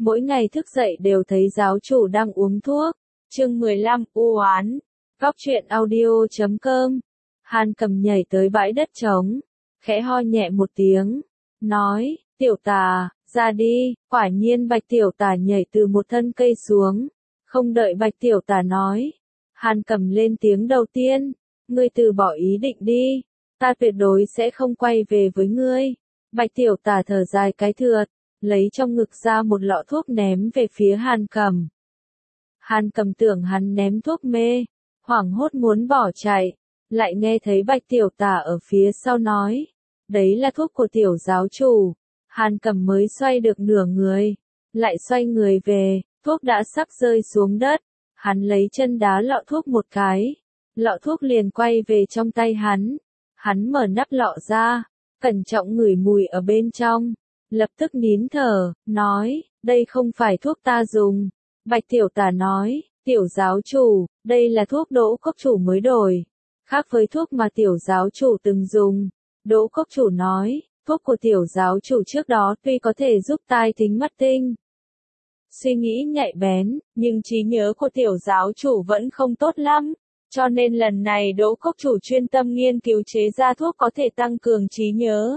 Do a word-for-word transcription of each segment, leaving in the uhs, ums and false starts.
mỗi ngày thức dậy đều thấy giáo chủ đang uống thuốc. Chương mười lăm, u oán. Góc truyện audio chấm com. Hàn Cầm nhảy tới bãi đất trống, khẽ ho nhẹ một tiếng, nói, tiểu tà, ra đi. Quả nhiên Bạch tiểu tà nhảy từ một thân cây xuống, không đợi Bạch tiểu tà nói. Hàn Cầm lên tiếng đầu tiên, ngươi từ bỏ ý định đi, ta tuyệt đối sẽ không quay về với ngươi. Bạch tiểu tà thở dài cái thượt, lấy trong ngực ra một lọ thuốc ném về phía Hàn Cầm. Hàn Cầm tưởng hắn ném thuốc mê, hoảng hốt muốn bỏ chạy, lại nghe thấy Bạch tiểu tà ở phía sau nói, đấy là thuốc của tiểu giáo chủ. Hàn Cầm mới xoay được nửa người, lại xoay người về, thuốc đã sắp rơi xuống đất, hắn lấy chân đá lọ thuốc một cái, lọ thuốc liền quay về trong tay hắn. Hắn mở nắp lọ ra, cẩn trọng ngửi mùi ở bên trong, lập tức nín thở, nói, đây không phải thuốc ta dùng. Bạch tiểu tà nói, tiểu giáo chủ, đây là thuốc Đỗ Cốc chủ mới đổi, khác với thuốc mà tiểu giáo chủ từng dùng. Đỗ Cốc chủ nói, thuốc của tiểu giáo chủ trước đó tuy có thể giúp tai thính mắt tinh, suy nghĩ nhạy bén, nhưng trí nhớ của tiểu giáo chủ vẫn không tốt lắm. Cho nên lần này Đỗ Cốc chủ chuyên tâm nghiên cứu chế ra thuốc có thể tăng cường trí nhớ.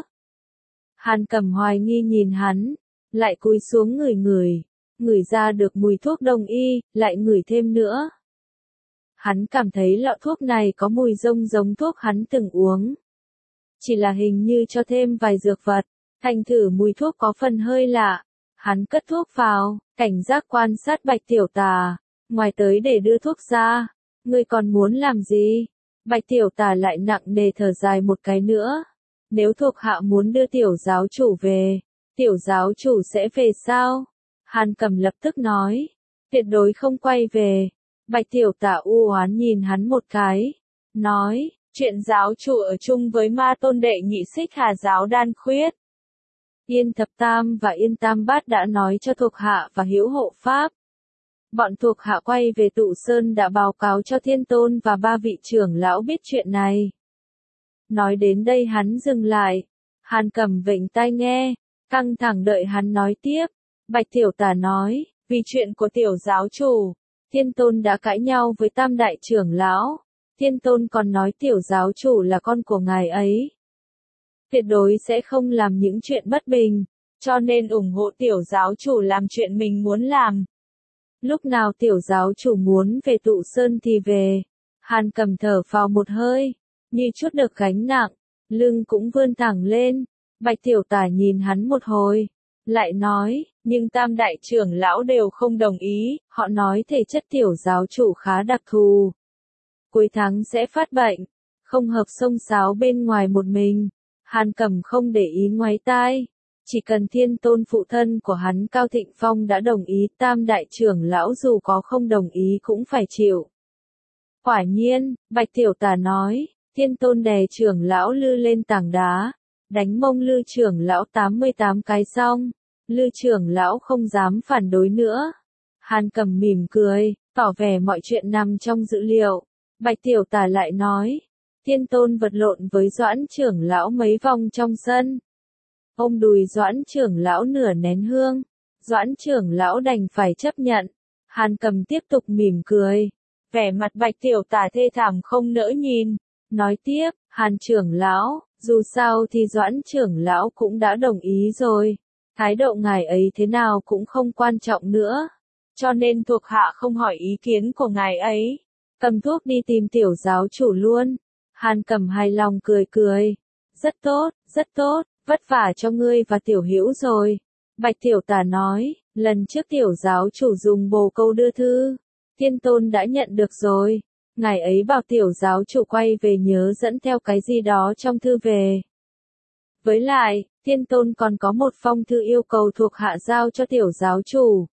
Hàn Cầm hoài nghi nhìn hắn, lại cúi xuống ngửi ngửi, ngửi ra được mùi thuốc đông y, lại ngửi thêm nữa. Hắn cảm thấy lọ thuốc này có mùi rông giống thuốc hắn từng uống. Chỉ là hình như cho thêm vài dược vật, thành thử mùi thuốc có phần hơi lạ. Hắn cất thuốc vào, cảnh giác quan sát Bạch tiểu tà, ngoài tới để đưa thuốc ra. Ngươi còn muốn làm gì? Bạch tiểu tà lại nặng nề thở dài một cái nữa. Nếu thuộc hạ muốn đưa tiểu giáo chủ về, tiểu giáo chủ sẽ về sao? Hàn Cầm lập tức nói, tuyệt đối không quay về. Bạch tiểu tà u oán nhìn hắn một cái, nói, chuyện giáo chủ ở chung với ma tôn đệ nhị xích Hà giáo đan khuyết. Yên thập tam và yên tam bát đã nói cho thuộc hạ và hữu hộ pháp. Bọn thuộc hạ quay về Tụ Sơn đã báo cáo cho Thiên Tôn và ba vị trưởng lão biết chuyện này. Nói đến đây hắn dừng lại. Hàn Cầm vểnh tai nghe, căng thẳng đợi hắn nói tiếp. Bạch tiểu tà nói, vì chuyện của tiểu giáo chủ, Thiên Tôn đã cãi nhau với tam đại trưởng lão. Thiên Tôn còn nói tiểu giáo chủ là con của ngài ấy, tuyệt đối sẽ không làm những chuyện bất bình, cho nên ủng hộ tiểu giáo chủ làm chuyện mình muốn làm. Lúc nào tiểu giáo chủ muốn về Tụ Sơn thì về. Hàn Cầm thở phào một hơi, như chút được gánh nặng, lưng cũng vươn thẳng lên. Bạch tiểu tà nhìn hắn một hồi, lại nói, nhưng tam đại trưởng lão đều không đồng ý, họ nói thể chất tiểu giáo chủ khá đặc thù. Cuối tháng sẽ phát bệnh, không hợp xông xáo bên ngoài một mình. Hàn Cầm không để ý ngoái tai. Chỉ cần Thiên Tôn phụ thân của hắn Cao Thịnh Phong đã đồng ý, tam đại trưởng lão dù có không đồng ý cũng phải chịu. Quả nhiên, Bạch tiểu tà nói, Thiên Tôn đè trưởng lão Lư lên tảng đá, đánh mông Lư trưởng lão tám mươi tám cái xong, Lư trưởng lão không dám phản đối nữa. Hàn Cầm mỉm cười, tỏ vẻ mọi chuyện nằm trong dữ liệu. Bạch tiểu tà lại nói, Thiên Tôn vật lộn với Doãn trưởng lão mấy vòng trong sân. Ôm đùi Doãn trưởng lão nửa nén hương, Doãn trưởng lão đành phải chấp nhận. Hàn Cầm tiếp tục mỉm cười, vẻ mặt Bạch tiểu tà thê thảm không nỡ nhìn, nói tiếp, Hàn trưởng lão, dù sao thì Doãn trưởng lão cũng đã đồng ý rồi, thái độ ngài ấy thế nào cũng không quan trọng nữa, cho nên thuộc hạ không hỏi ý kiến của ngài ấy, cầm thuốc đi tìm tiểu giáo chủ luôn. Hàn Cầm hài lòng cười cười, rất tốt, rất tốt. Vất vả cho ngươi và tiểu hữu rồi. Bạch tiểu tà nói, lần trước tiểu giáo chủ dùng bồ câu đưa thư, Thiên Tôn đã nhận được rồi. Ngài ấy bảo tiểu giáo chủ quay về nhớ dẫn theo cái gì đó trong thư về. Với lại, Thiên Tôn còn có một phong thư yêu cầu thuộc hạ giao cho tiểu giáo chủ.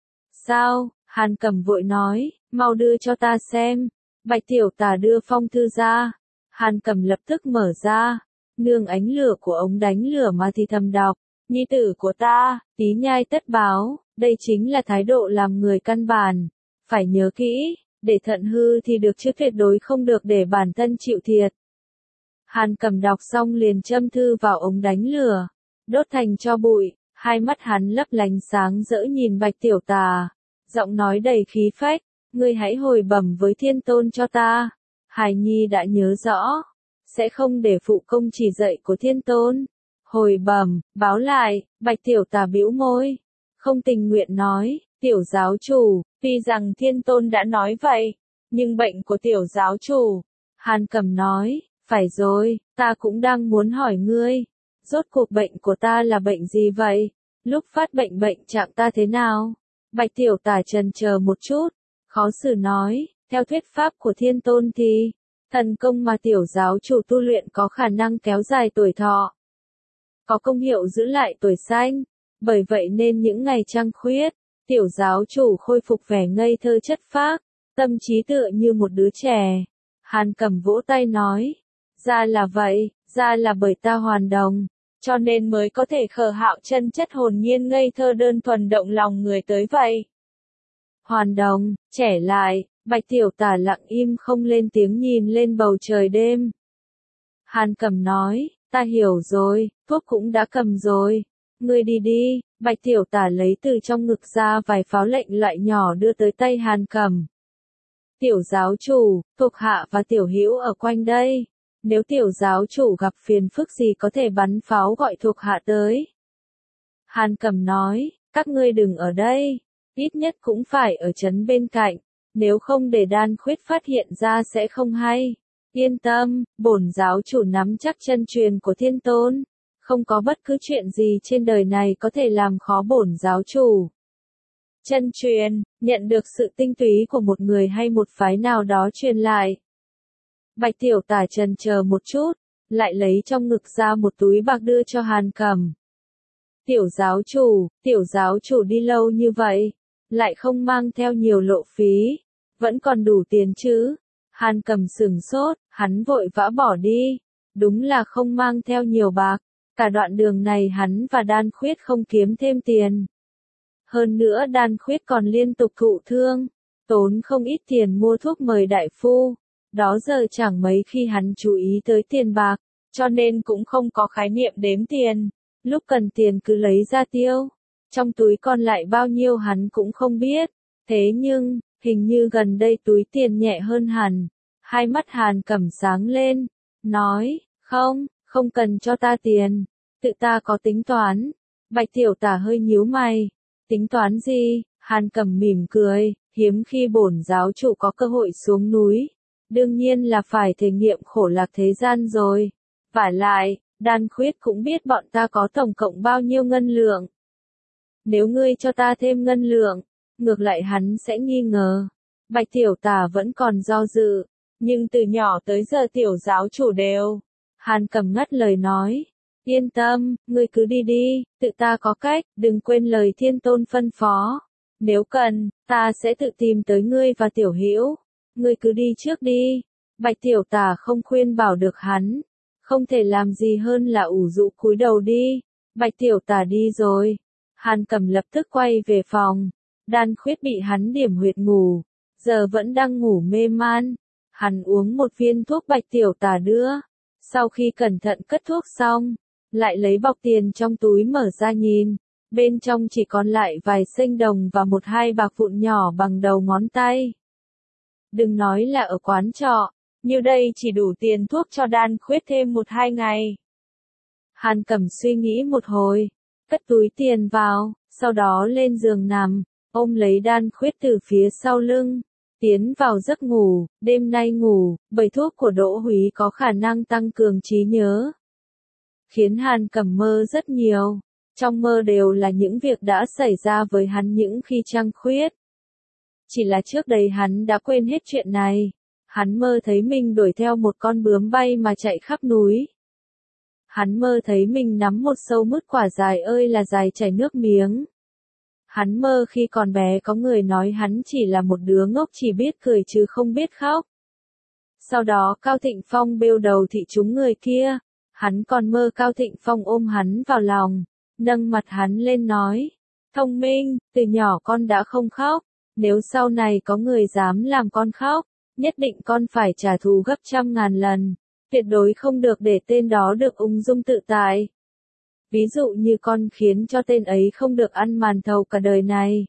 Sao? Hàn Cầm vội nói, mau đưa cho ta xem. Bạch tiểu tà đưa phong thư ra. Hàn Cầm lập tức mở ra. Nương ánh lửa của ống đánh lửa mà thì thầm đọc, nhi tử của ta, tí nhai tất báo, đây chính là thái độ làm người căn bản, phải nhớ kỹ, để thận hư thì được chứ tuyệt đối không được để bản thân chịu thiệt. Hàn Cầm đọc xong liền châm thư vào ống đánh lửa, đốt thành tro bụi. Hai mắt hắn lấp lánh sáng rỡ nhìn Bạch Tiểu Tà, giọng nói đầy khí phách, ngươi hãy hồi bẩm với Thiên Tôn cho ta. Hài Nhi đã nhớ rõ, sẽ không để phụ công chỉ dạy của Thiên Tôn. Hồi bẩm, báo lại, Bạch Tiểu Tà bĩu môi, không tình nguyện nói, tiểu giáo chủ, tuy rằng Thiên Tôn đã nói vậy, nhưng bệnh của tiểu giáo chủ, Hàn Cẩm nói, phải rồi, ta cũng đang muốn hỏi ngươi, rốt cuộc bệnh của ta là bệnh gì vậy? Lúc phát bệnh bệnh trạng ta thế nào? Bạch Tiểu Tà chần chờ một chút, khó xử nói, theo thuyết pháp của Thiên Tôn thì, thần công mà tiểu giáo chủ tu luyện có khả năng kéo dài tuổi thọ, có công hiệu giữ lại tuổi xanh, bởi vậy nên những ngày trăng khuyết, tiểu giáo chủ khôi phục vẻ ngây thơ chất phác, tâm trí tựa như một đứa trẻ. Hàn Cẩm vỗ tay nói, ra là vậy, ra là bởi ta hoàn đồng, cho nên mới có thể khờ hạo chân chất hồn nhiên ngây thơ đơn thuần động lòng người tới vậy. Hoàn đồng, trẻ lại, Bạch Tiểu Tà lặng im không lên tiếng nhìn lên bầu trời đêm. Hàn Cẩm nói, ta hiểu rồi, thuốc cũng đã cầm rồi, ngươi đi đi. Bạch Tiểu Tà lấy từ trong ngực ra vài pháo lệnh loại nhỏ đưa tới tay Hàn Cẩm. Tiểu giáo chủ, thuộc hạ và tiểu hữu ở quanh đây. Nếu tiểu giáo chủ gặp phiền phức gì có thể bắn pháo gọi thuộc hạ tới. Hàn Cẩm nói, các ngươi đừng ở đây, ít nhất cũng phải ở trấn bên cạnh, nếu không để Đan Khuyết phát hiện ra sẽ không hay. Yên tâm, bổn giáo chủ nắm chắc chân truyền của Thiên Tôn, không có bất cứ chuyện gì trên đời này có thể làm khó bổn giáo chủ. Chân truyền, nhận được sự tinh túy của một người hay một phái nào đó truyền lại. Bạch Tiểu Tà chần chờ một chút, lại lấy trong ngực ra một túi bạc đưa cho Hàn Cẩm. Tiểu giáo chủ, tiểu giáo chủ đi lâu như vậy, lại không mang theo nhiều lộ phí, vẫn còn đủ tiền chứ? Hàn Cẩm sửng sốt, hắn vội vã bỏ đi, đúng là không mang theo nhiều bạc, cả đoạn đường này hắn và Đan Khuyết không kiếm thêm tiền. Hơn nữa Đan Khuyết còn liên tục thụ thương, tốn không ít tiền mua thuốc mời đại phu, đó giờ chẳng mấy khi hắn chú ý tới tiền bạc, cho nên cũng không có khái niệm đếm tiền, lúc cần tiền cứ lấy ra tiêu, trong túi còn lại bao nhiêu hắn cũng không biết, thế nhưng, hình như gần đây túi tiền nhẹ hơn hẳn. Hai mắt Hàn Cẩm sáng lên, nói, không, không cần cho ta tiền, tự ta có tính toán. Bạch Tiểu Tà hơi nhíu mày, tính toán gì? Hàn Cẩm mỉm cười, hiếm khi bổn giáo chủ có cơ hội xuống núi, đương nhiên là phải thể nghiệm khổ lạc thế gian rồi. Vả lại, Đan Khuyết cũng biết bọn ta có tổng cộng bao nhiêu ngân lượng. Nếu ngươi cho ta thêm ngân lượng, ngược lại hắn sẽ nghi ngờ. Bạch Tiểu Tà vẫn còn do dự, nhưng từ nhỏ tới giờ tiểu giáo chủ đều. Hàn Cẩm ngắt lời nói, yên tâm, ngươi cứ đi đi, tự ta có cách, đừng quên lời Thiên Tôn phân phó. Nếu cần, ta sẽ tự tìm tới ngươi và tiểu hữu. Ngươi cứ đi trước đi. Bạch Tiểu Tà không khuyên bảo được hắn, không thể làm gì hơn là ủ rũ cúi đầu đi. Bạch Tiểu Tà đi rồi. Hàn Cẩm lập tức quay về phòng. Đan Khuyết bị hắn điểm huyệt ngủ, giờ vẫn đang ngủ mê man. Hắn uống một viên thuốc Bạch Tiểu Tà đưa, sau khi cẩn thận cất thuốc xong, lại lấy bọc tiền trong túi mở ra nhìn, bên trong chỉ còn lại vài xanh đồng và một hai bạc vụn nhỏ bằng đầu ngón tay. Đừng nói là ở quán trọ, như đây chỉ đủ tiền thuốc cho Đan Khuyết thêm một hai ngày. Hàn Cẩm suy nghĩ một hồi, cất túi tiền vào, sau đó lên giường nằm, ôm lấy Đan Khuyết từ phía sau lưng, tiến vào giấc ngủ. Đêm nay ngủ, bởi thuốc của Đỗ Húy có khả năng tăng cường trí nhớ, khiến Hàn Cẩm mơ rất nhiều, trong mơ đều là những việc đã xảy ra với hắn những khi trăng khuyết. Chỉ là trước đây hắn đã quên hết chuyện này, hắn mơ thấy mình đuổi theo một con bướm bay mà chạy khắp núi. Hắn mơ thấy mình nắm một sâu mứt quả dài ơi là dài chảy nước miếng. Hắn mơ khi còn bé có người nói hắn chỉ là một đứa ngốc chỉ biết cười chứ không biết khóc. Sau đó Cao Thịnh Phong bêu đầu thị chúng người kia. Hắn còn mơ Cao Thịnh Phong ôm hắn vào lòng, nâng mặt hắn lên nói, thông minh, từ nhỏ con đã không khóc, nếu sau này có người dám làm con khóc, nhất định con phải trả thù gấp trăm ngàn lần, tuyệt đối không được để tên đó được ung dung tự tại. Ví dụ như con khiến cho tên ấy không được ăn màn thầu cả đời này.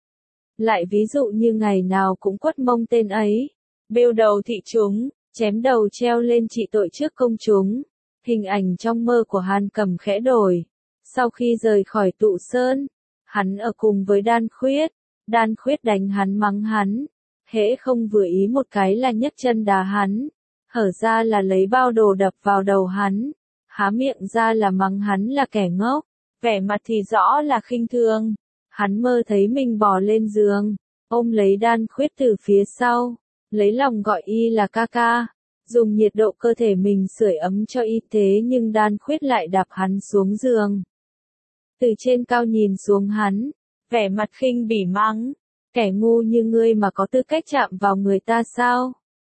Lại ví dụ như ngày nào cũng quất mông tên ấy, bêu đầu thị chúng, chém đầu treo lên trị tội trước công chúng. Hình ảnh trong mơ của Hàn Cẩm khẽ đổi. Sau khi rời khỏi tụ sơn, hắn ở cùng với Đan Khuyết. Đan Khuyết đánh hắn mắng hắn. Hễ không vừa ý một cái là nhấc chân đá hắn. Hở ra là lấy bao đồ đập vào đầu hắn. Há miệng ra là mắng hắn là kẻ ngốc. Vẻ mặt thì rõ là khinh thường. Hắn mơ thấy mình bò lên giường, ôm lấy Đan Khuyết từ phía sau, lấy lòng gọi y là ca ca, dùng nhiệt độ cơ thể mình sưởi ấm cho y, thế nhưng Đan Khuyết lại đạp hắn xuống giường. Từ trên cao nhìn xuống hắn, vẻ mặt khinh bỉ mắng, kẻ ngu như ngươi mà có tư cách chạm vào người ta sao?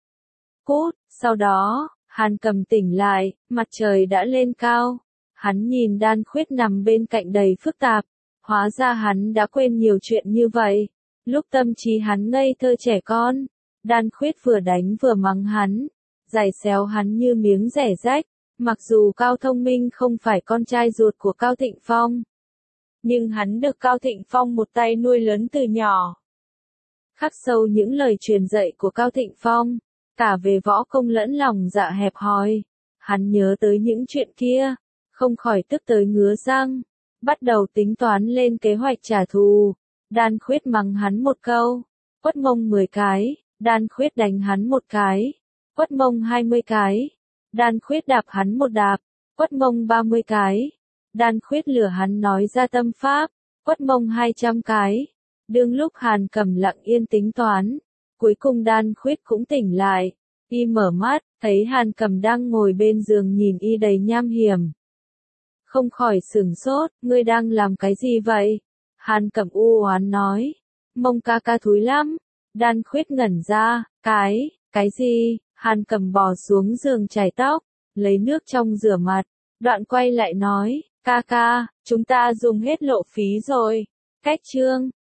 Cút, sau đó, Hàn Cẩm tỉnh lại, mặt trời đã lên cao, hắn nhìn Đan Khuyết nằm bên cạnh đầy phức tạp. Hóa ra hắn đã quên nhiều chuyện như vậy. Lúc tâm trí hắn ngây thơ trẻ con, Đan Khuyết vừa đánh vừa mắng hắn, giày xéo hắn như miếng rẻ rách. Mặc dù Cao Thông Minh không phải con trai ruột của Cao Thịnh Phong, nhưng hắn được Cao Thịnh Phong một tay nuôi lớn từ nhỏ. Khắc sâu những lời truyền dạy của Cao Thịnh Phong, cả về võ công lẫn lòng dạ hẹp hòi. Hắn nhớ tới những chuyện kia, không khỏi tức tới ngứa răng. Bắt đầu tính toán lên kế hoạch trả thù. Đan Khuyết mắng hắn một câu, quất mông mười cái, Đan Khuyết đánh hắn một cái, quất mông hai mươi cái, Đan Khuyết đạp hắn một đạp, quất mông ba mươi cái, Đan Khuyết lừa hắn nói ra tâm pháp, quất mông hai trăm cái. Đương lúc Hàn Cẩm lặng yên tính toán, cuối cùng Đan Khuyết cũng tỉnh lại, y mở mắt, thấy Hàn Cẩm đang ngồi bên giường nhìn y đầy nham hiểm. Không khỏi sửng sốt, ngươi đang làm cái gì vậy? Hàn Cẩm u oán nói, mông ca ca thúi lắm. Đan Khuyết ngẩn ra, cái, cái gì? Hàn Cẩm bò xuống giường chải tóc, lấy nước trong rửa mặt, đoạn quay lại nói, ca ca, chúng ta dùng hết lộ phí rồi. Cách chương